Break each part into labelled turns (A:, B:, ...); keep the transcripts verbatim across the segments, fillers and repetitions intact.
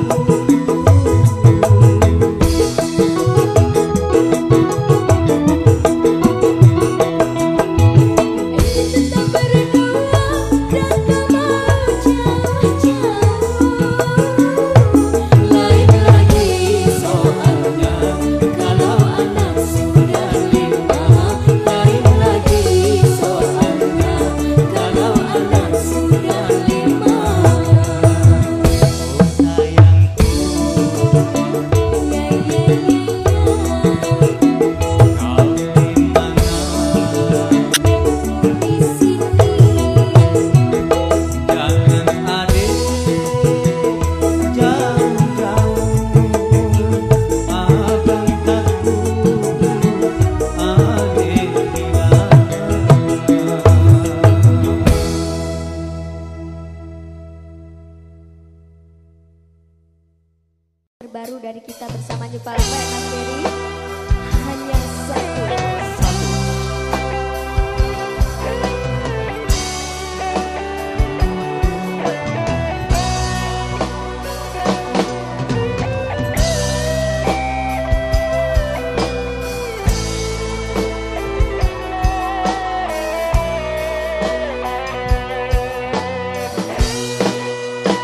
A: Terbaru dari kita bersama Jepara Mas Ferry, hanya satu.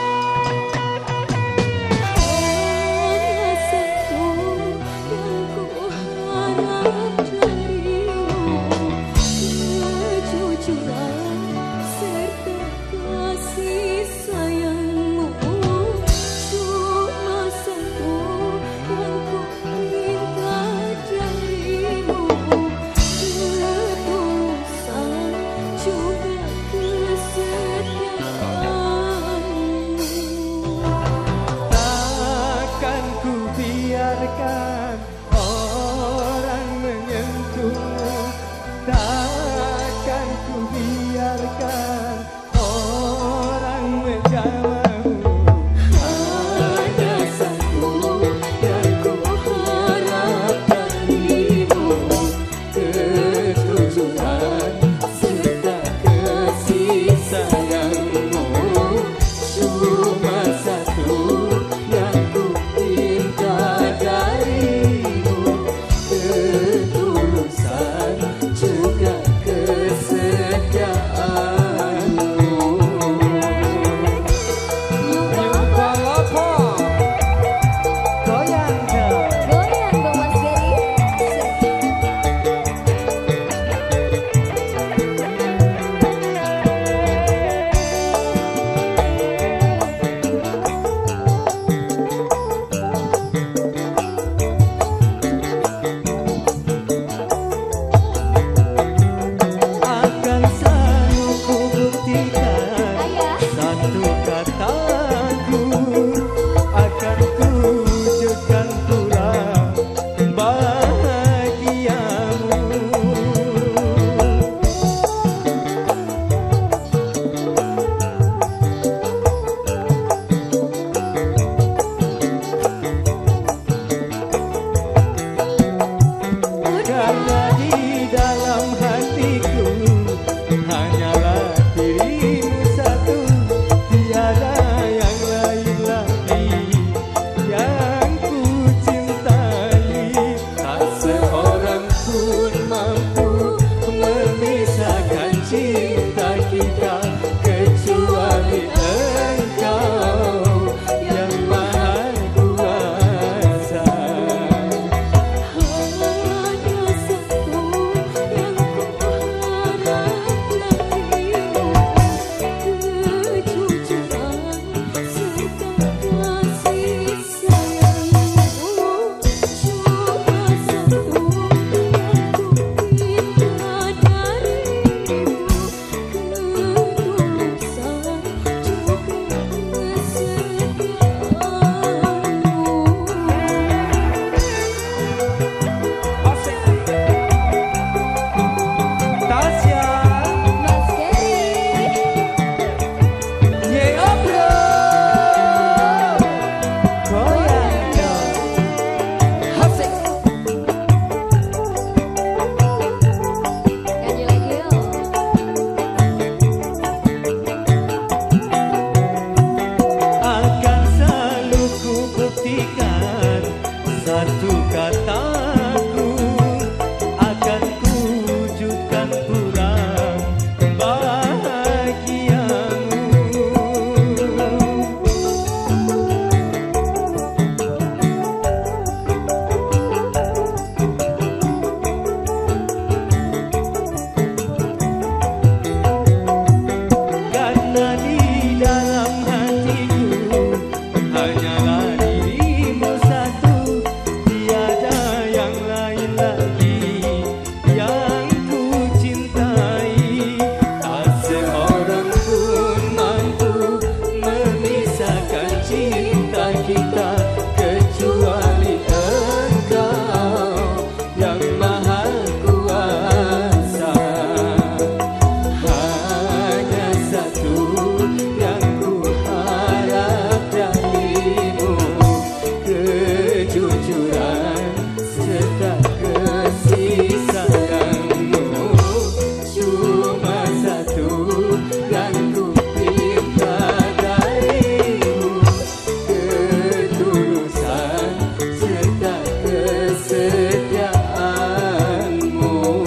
B: Hanya satu yang ku buktikan satu kataku akan kuwujudkan pulang bahagiamu. Karena di dalam hatiku hanyalah dirimu satu, tiada yang lain lagi yang ku cintai. Tak seorang pun mampu memisahkan cinta kita kecuali Engkau yang Maha Kuasa. Hanya satu yang ku harap darimu, kejujuran serta kasih sayangmu. Cuma satu yang ku minta darimu, ketulusan serta kesetiaanmu.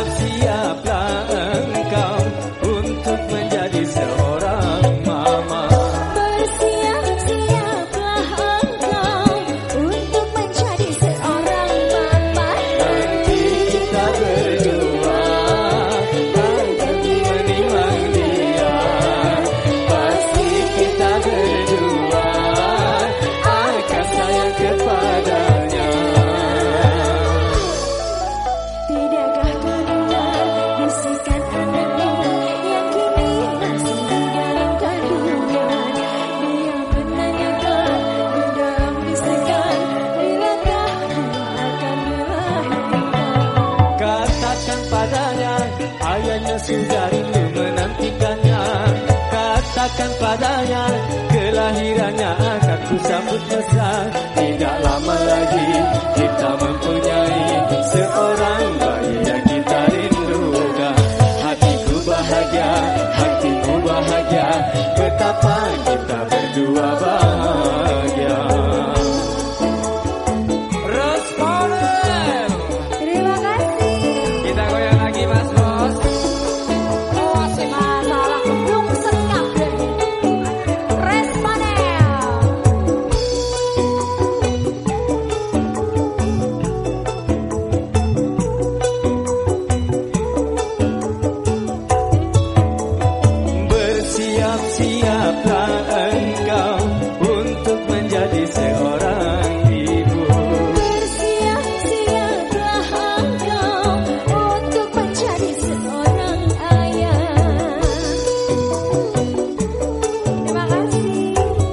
B: Bersiap-siaplah engkau untuk menjadi seorang mama.
A: Bersiap-siaplah engkau untuk menjadi seorang mama.
B: Nanti kita berdua akan menimang dia. Pasti kita berdua akan sayang kepadanya.
A: Tidakkah kau dengar bisikan anakmu yang kini masih di dalam kandungan? Dia menanyakan di dalam bisikan, bilakah akan dilahirkan?
B: Katakan padanya, ayahnya sudah rindu menantikannya. Katakan padanya, kelahirannya akan kusambut mesra. Tidak lama lagi kita mempunyai seorang bayi yang kita rindukan. Hatiku bahagia, hatimu bahagia, betapa kita berdua bahagia. Responden,
A: Terima kasih.
B: kita goyang lagi Mas Bos.
A: Masalah belum sekap. Responel.
B: Bersiap-siaplah engkau untuk menjadi seorang ibu.
A: Bersiap-siaplah engkau untuk menjadi seorang ayah. Terima kasih.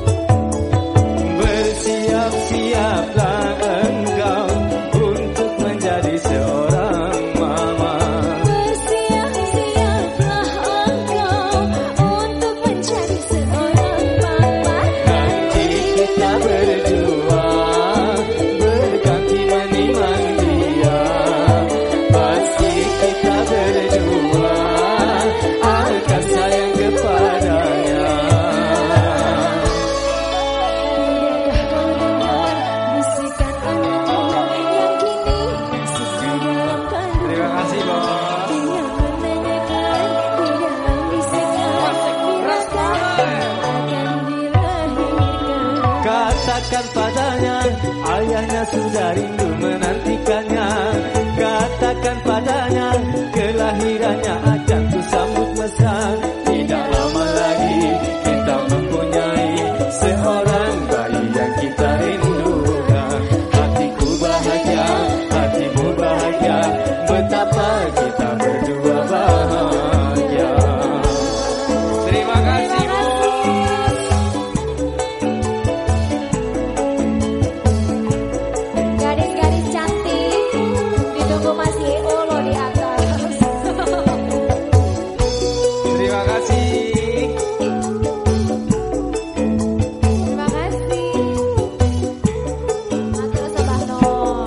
B: Bersiap-siaplah engkau untuk menjadi seorang mama.
A: Bersiap-siaplah engkau untuk menjadi seorang mama.
B: Nanti kita berdua berganti menimang dia. Pasti kita berdua akan sayang kepadanya.
A: Tidakkah kau dengar bisikan anakmu yang kini masih di dalam kandungan?
B: Terima kasih Bos.
A: Dia menanyakan di dalam bisikan, bilakah akan dilahirkan?
B: Katakan padanya, ayahnya sudah rindu menantikannya. Katakan padanya, kelahirannya akan kusambut mesra. Tidak lama lagi kita mempunyai seorang bayi yang kita rindukan. Hatiku bahagia, hatimu bahagia, betapa kita berdua bahagia. Terima kasih Bos.
A: Gadis-gadis cantik, ditunggu Mas Yeo loh di atas.
B: Terima kasih.
A: Terima kasih. Matur sembah nuwun.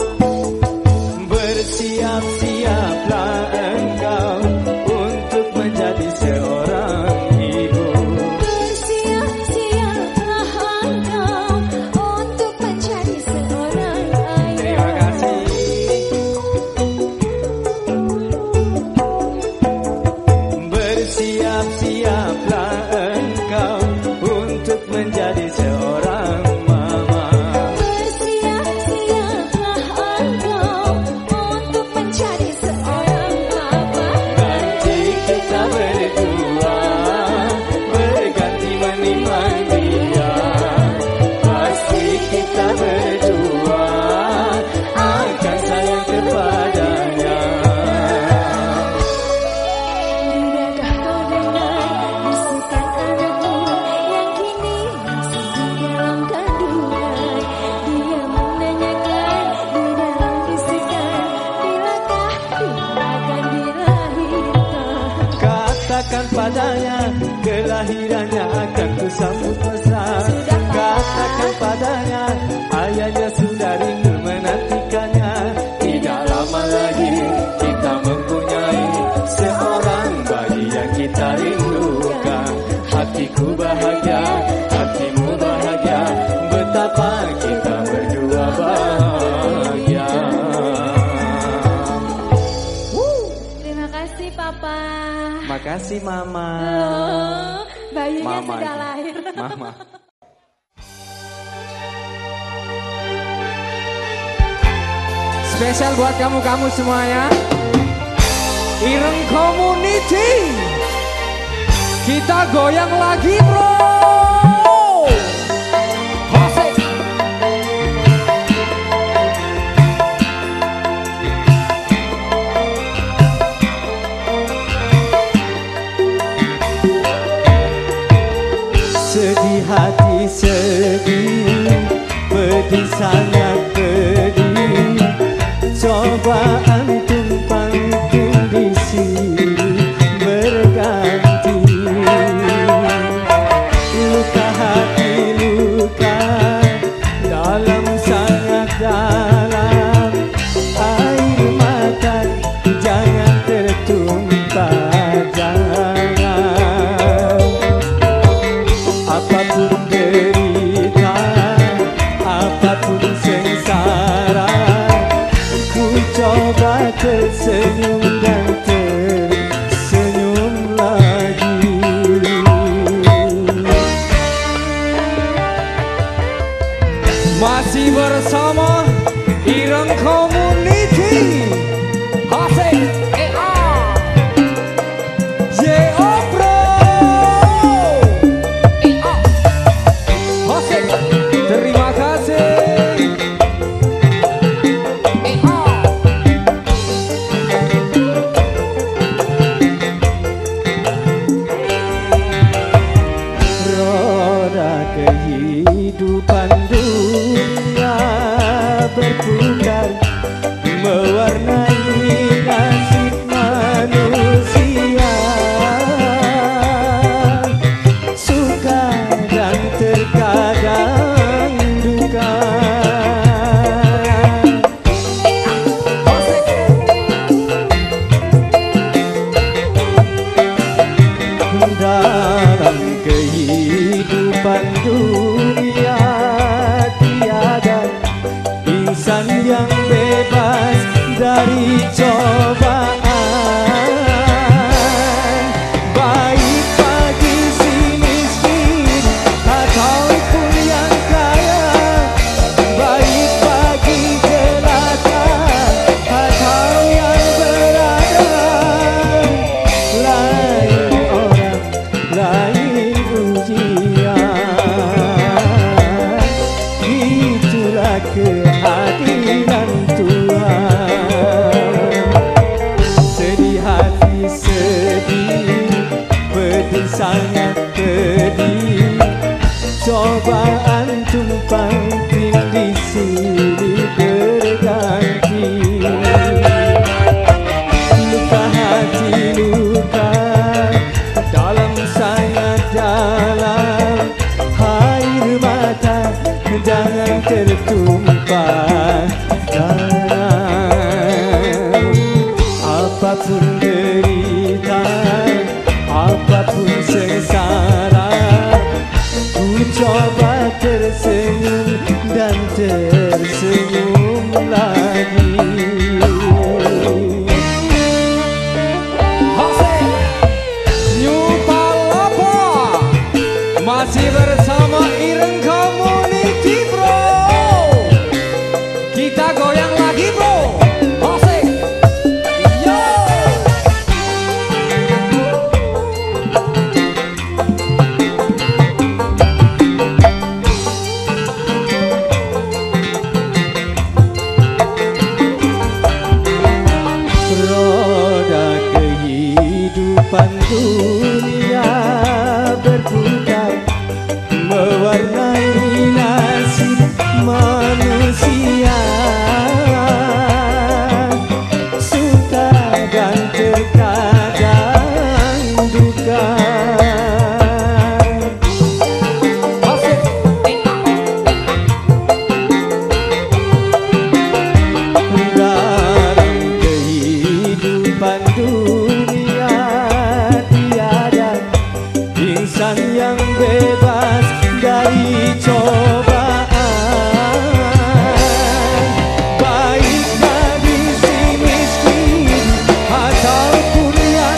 B: Bersiap-siaplah engkau untuk menjadi seorang ibu.
A: Bersiap-siaplah engkau untuk menjadi seorang ayah.
B: Terima kasih. Bersiap-siaplah engkau untuk menjadi seorang mama.
A: Bersiap-siaplah engkau untuk menjadi seorang mama.
B: Nanti kita berdua berganti menimang dia. Pasti kita berdua akan sayang kepadanya.
A: Tidakkah kau dengar bisikan anakmu yang kini masih di dalam kandungan? Dia menanyakan di dalam bisikan, bilakah dia akan dilahirkan?
B: Katakan padanya, kelahirannya akan kusambut mesra. Katakan padanya, ayahnya sudah rindu menantikannya. Tidak lama lagi kita mempunyai seorang bayi yang kita rindukan. Hatiku bahagia, hatimu bahagia, betapa kita berdua bahagia.
A: Terima Papa.
B: Makasih Mama.
A: Loh, bayinya
B: Mama
A: sudah
B: aja.
A: lahir.
B: Mama. Spesial buat kamu-kamu semuanya. Ireng Community. Kita goyang lagi, bro. Asik. Sedih hati sedih, pedih sangat pedih. Coba antum pantun di sini berganti. Luka hati luka dalam sangat dalam. Air mata jangan tertumpah, jangan. Apapun derita, apapun sengsara, ku coba tersenyum dan tersenyum lagi. Masih bersama Ireng Community. Asik. Eh, ah. Yo bro. Eh, ah. Asik. Terima kasih. Eh, ah. Roda kehidupan dunia berputar, mewarnai nasib manusia. Suka dan terkadang duka. Dalam kehidupan dunia tiada insan yang bebas dari cobaan. Baik bagi si miskin ataupun yang kaya, baik bagi jelata atau yang berada. Lain orang, lain ujian, itulah keadilan Tuhan. Sedih hati sedih, pedih sangat pedih. Coba antum pantun di sini berganti. Luka hati luka dalam sangat dalam. Air mata jangan tertumpah, jangan. Apapun derita, apapun sengsara, ku coba tersenyum dan tersenyum lagi. Masih bersama Ireng Community, bro. Kita goyang lagi, bro. Asik. Yo. Roda kehidupan dunia berputar, mewarnai nasib manusia. Suka dan terkadang duka. Dalam kehidupan dunia tiada insan yang bebas dari cobaan. Baik bagi si miskin ataupun yang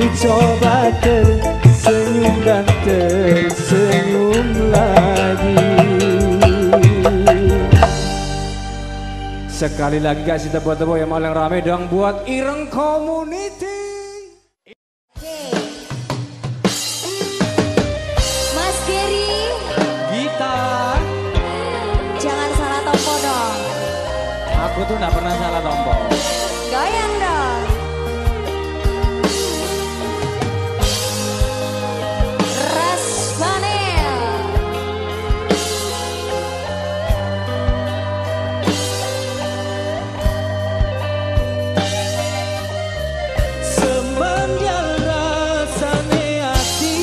C: coba tersenyum dan tersenyum lagi. Sekali lagi kasih tepuk-tepuk yang paling rame dong buat Ireng Community.
A: Mas Geri,
C: Gitar.
A: jangan salah tompo dong.
C: Aku tuh gak pernah salah tombol.
A: Goyang dong. Ras Vanel.
C: Semanjal rasane ati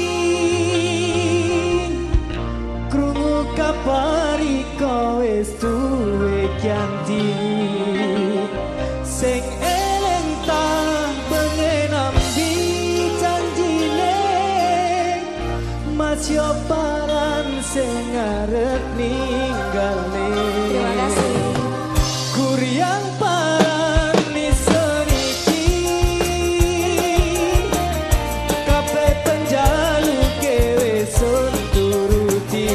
C: krungu kapari kowe wis duwe ganti sing eleng tak pengen ambi janjine mas yo paran sing arep ninggale.
A: Terima kasih.
C: Kuryang paran niseniki kabeh penjaluke wis turuti.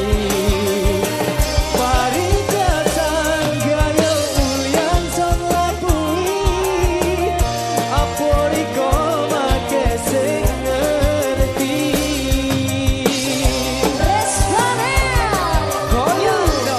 C: Mari datang gayo ulian son labui apori koma ke sing ngerti.
A: Ras Vanel.
C: Goyang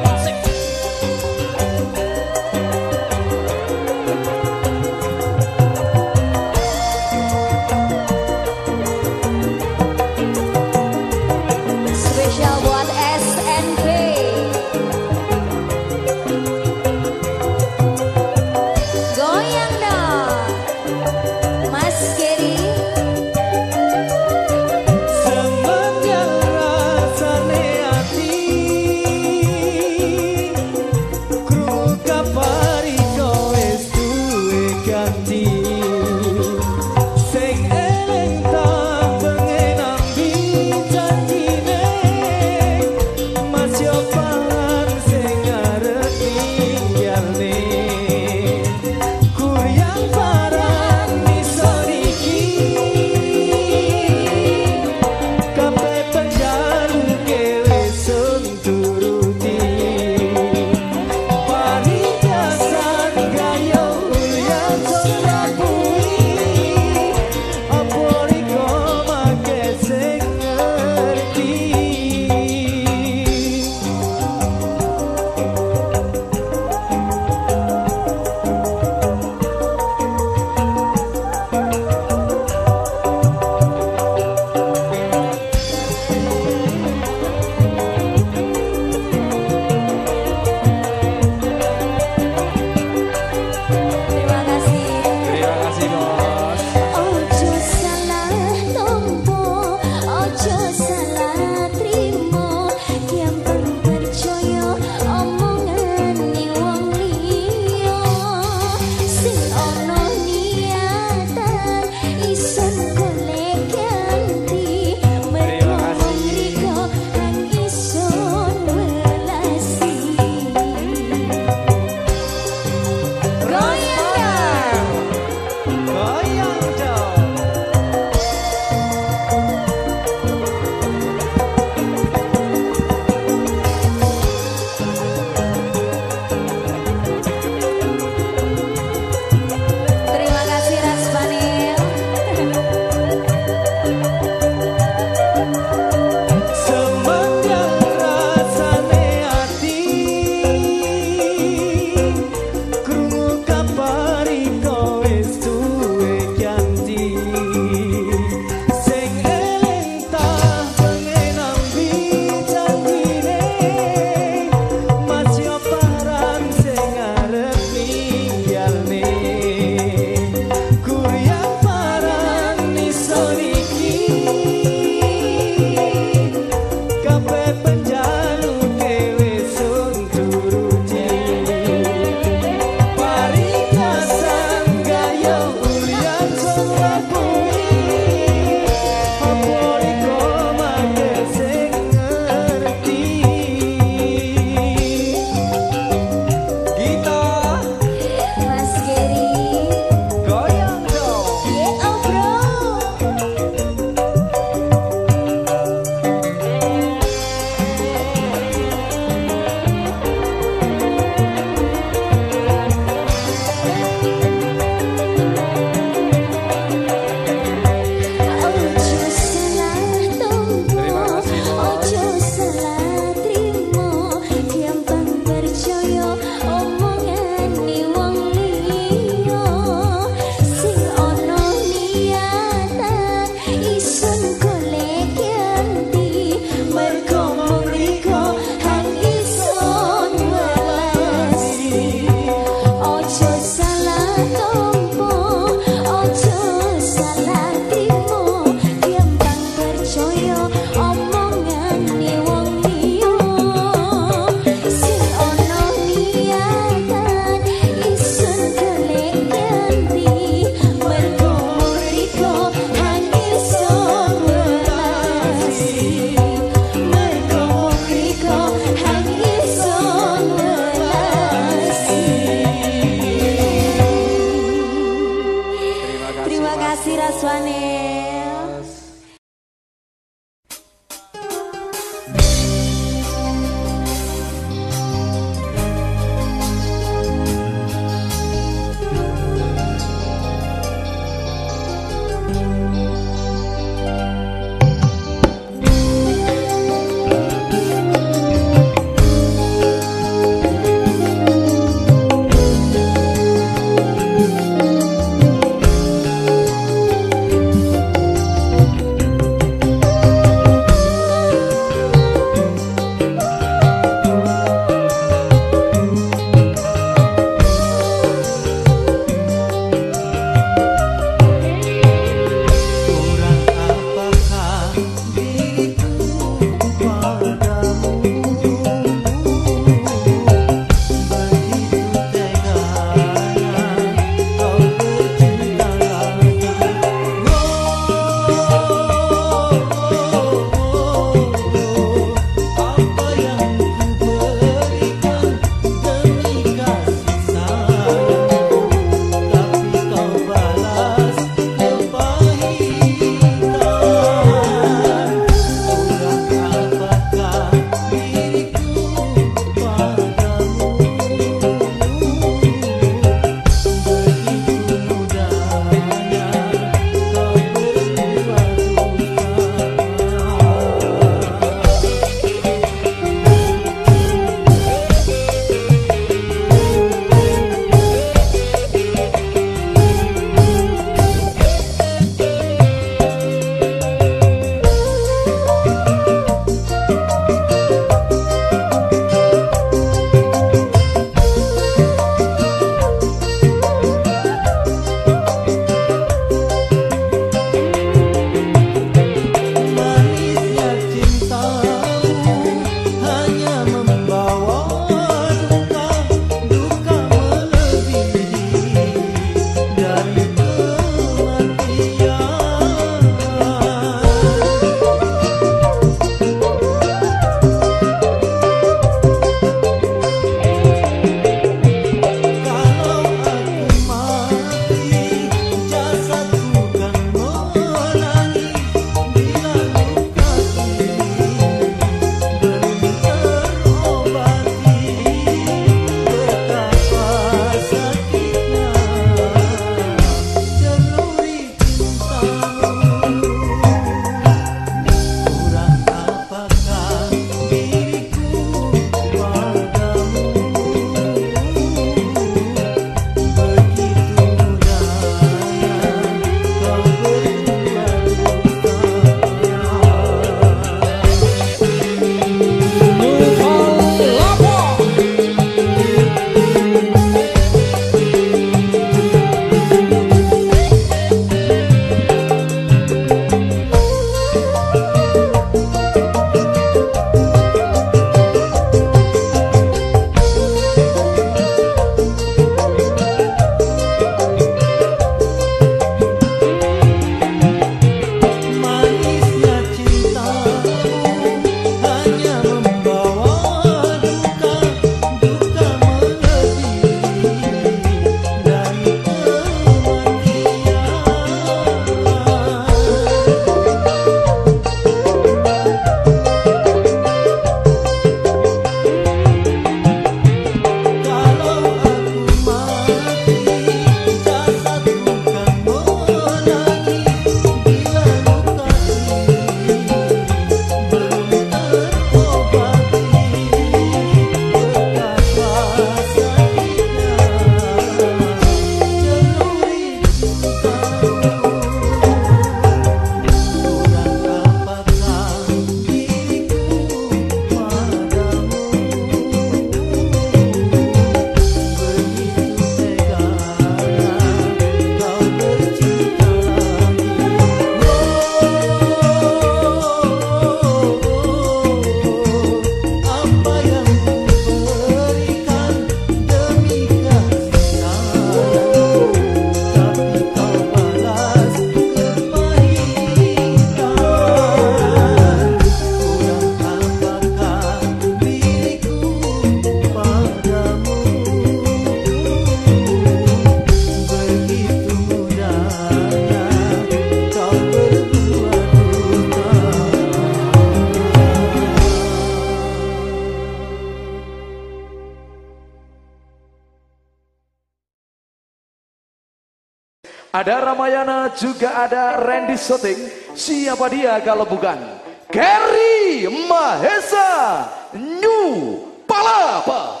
D: Ada Ramayana, juga ada Randy Shooting. Siapa dia kalau bukan Gary Mahesa New Palapa.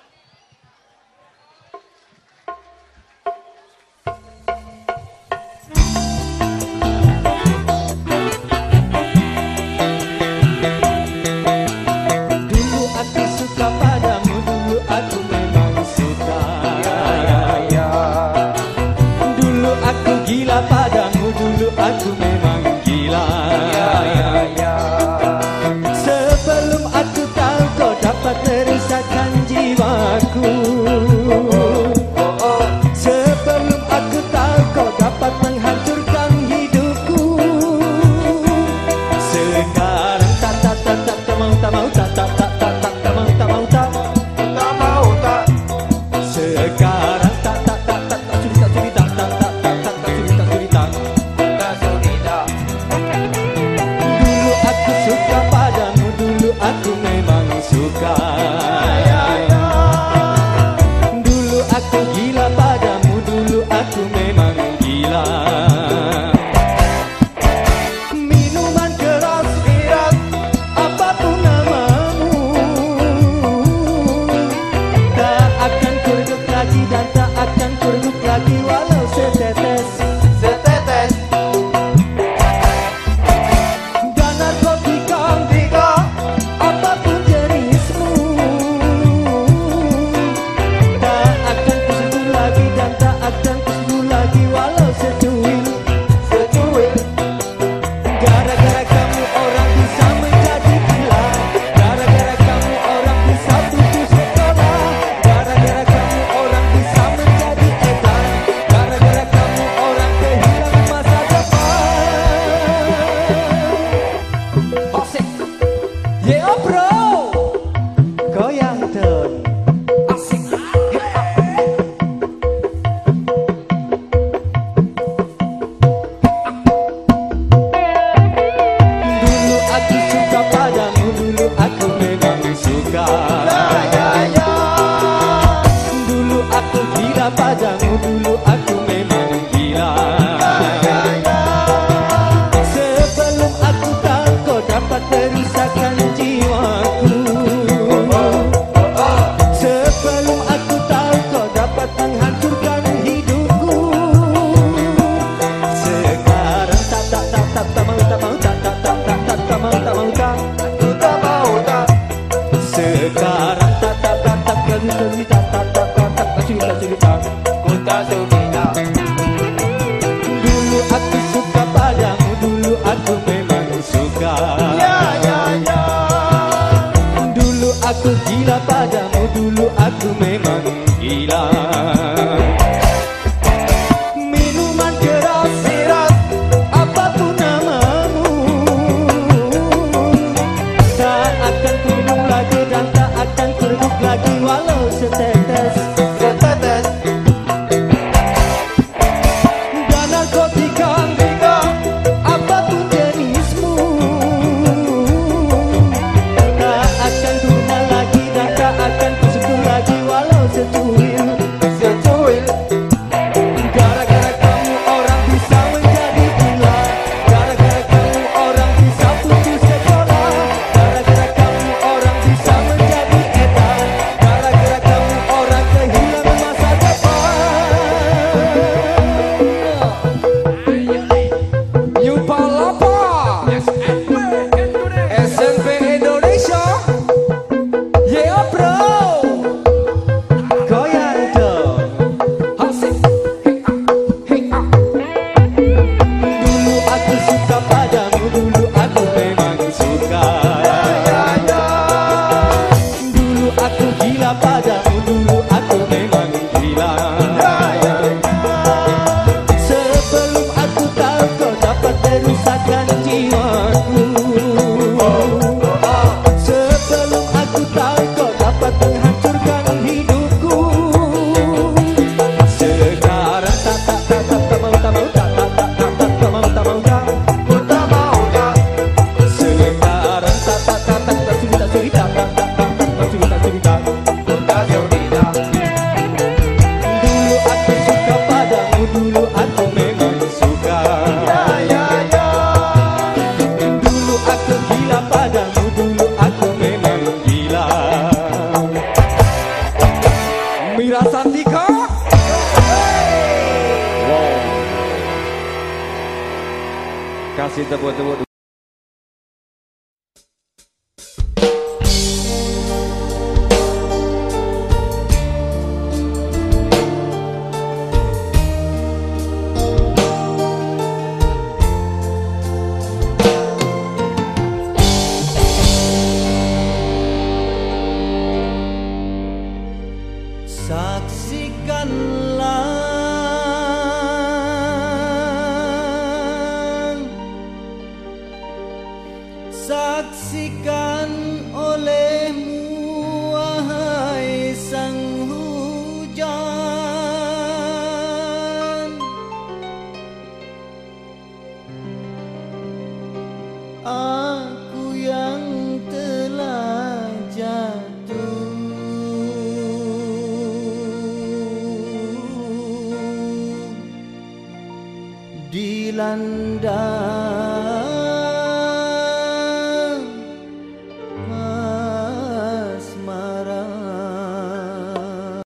B: Dulu aku suka padamu, dulu aku memang suka. Dulu aku gila padamu, dulu aku memang gila. Sebelum aku tahu kau dapat merisaukan jiwaku. Sebelum aku tahu kau dapat menghancurkan hidupku. Sekarang tak tak tak tak tak mau tak mau tak tak tak tak tak tak mau tak mau tak tak mau tak. Sekarang tak tak tak tak tak suri tak suri tak tak tak tak tak tak suri tak suri tak tak suri tak. Dulu aku suka padamu, dulu aku memang suka. Dulu aku gila padamu, dulu aku memang gila. Minuman keras, miras, apapun namamu, tak akan kurdup lagi dan tak akan kurdup lagi walau setetes, setetes. Dan narkotika, apapun jenismu, tak akan kusentuh lagi dan tak akan kusentuh lagi walau secuil, secuil. Gara-gara kamu orang bisa menjadi gila. Gara-gara kamu orang bisa putus sekolah. Gara-gara kamu orang bisa menjadi edan. Gara-gara kamu orang kehilangan masa depan. Asik. Yeah bro. Goyang ton. Asik. Dulu aku suka padamu, dulu aku memang suka. Dulu aku gila padamu, dulu aku memang gila. Sebelum aku tahu kau dapat merisaukan jiwaku. Sebelum aku tahu kau dapat menghancurkan hidupku. Sekarang tak tak tak tak tak mau tak mau tak tak tak tak tak tak mau tak mau tak tak mau tak. Sekarang tak tak tak tak kali kali tak tak tak tak tak tak cerita cerita kota cerita. Dulu aku suka padamu, dulu aku memang suka. Dulu aku gila padamu, dulu aku memang gila. Minuman keras, miras, apapun namamu, tak akan kurdup lagi dan tak akan kurdup lagi walau setetes, setetes. Dan narkotika, apapun jenismu, tak akan guna lagi dan tak akan kusentuh lagi walau secuil, secuil. Gara-gara kamu orang bisa menjadi gila. Gara-gara kamu orang bisa putus sekolah. Gara-gara kamu orang bisa menjadi edan. Gara-gara kamu orang kehilangan masa depan.
C: New Palapa S M P Indonesia.
B: Yeah bro, goyang dong.
C: Asik. Hey ah, hey ah.
B: Dulu aku suka padamu, dulu aku memang suka. Dulu aku gila padamu, dulu aku memang gila. Sebelum aku tahu kau dapat merusakkan jiwaku. Sebelum aku tahu kau dapat menghancurkan hidupku. Sekarang tak tak tak tak tak mau tak mau tak tak tak tak tak tak mau tak mau tak tak mau tak. Sekarang tak tak tak tak tak suri tak suri tak tak tak tak tak tak suri tak suri tak tak suri tak. Dulu aku suka padamu, dulu aku memang
C: tepuk-tepuk.
B: Saksikanlah, saksikan olehmu wahai sang hujan, aku yang telah jatuh dilanda